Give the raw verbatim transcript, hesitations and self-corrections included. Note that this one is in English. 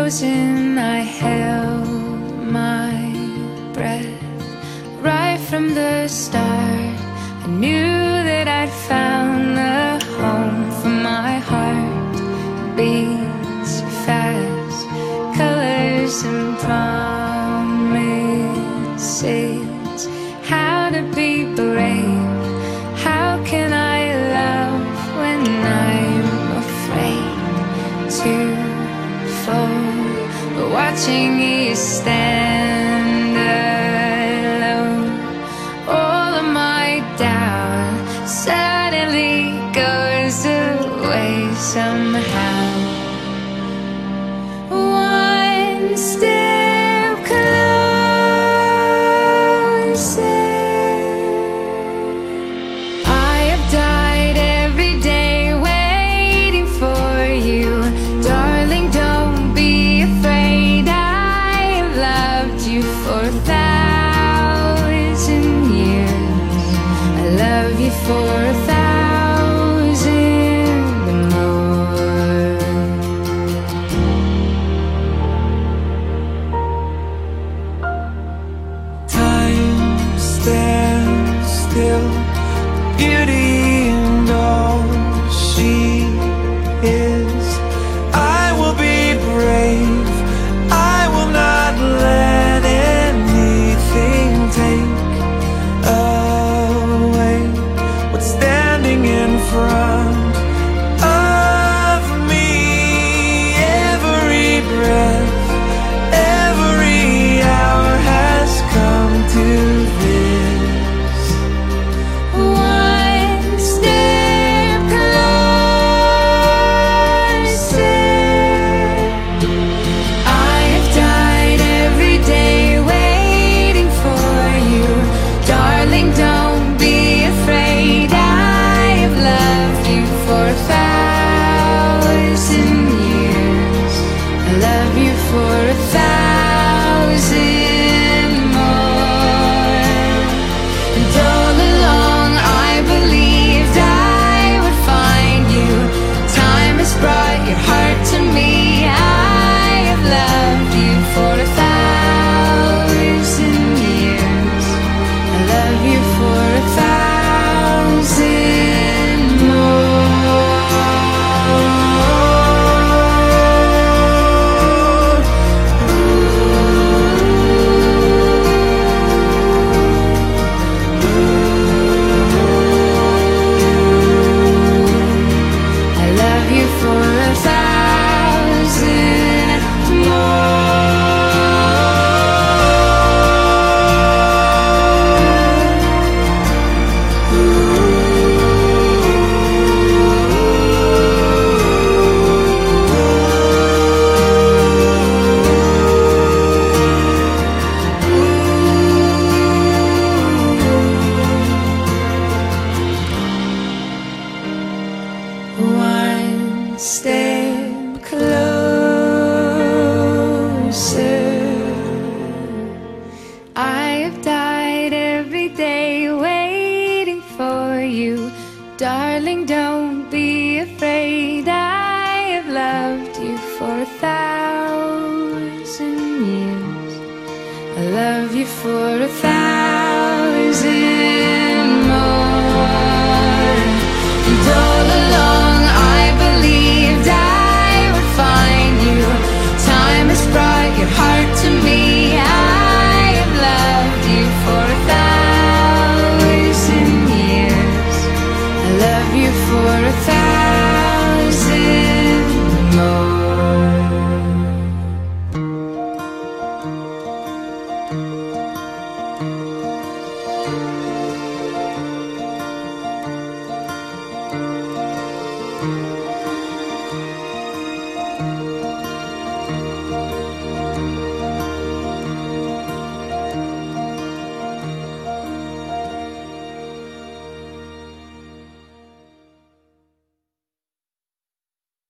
frozen, I held my breath. Right from the start, I knew that I'd found the home for my heart. Beats fast, colors and promises. How to be brave, how can I love when I'm afraid to fall? But watching you stand alone, all of my doubt suddenly goes away somehow. One step closer. I have died every day waiting for you. Darling, don't be afraid. I have loved you for a thousand years. I love you for a thousand more. Time stands still, beauty and all she is. I will be brave, I will not let anything take away what's standing in front of me. Every breath, every hour has come to this. One step closer. I have died every day waiting for you. Darling, don't be afraid. I have loved you for a thousand years. I love you for a thousand more. And all along I believed I would find you. Time has brought your heart to me. I have loved you for a thousand years. I love you for a thousand more. I love you for a thousand One step closer. I have died every day waiting for you. Darling, don't be afraid. I have loved you for a thousand years. I love you for a thousand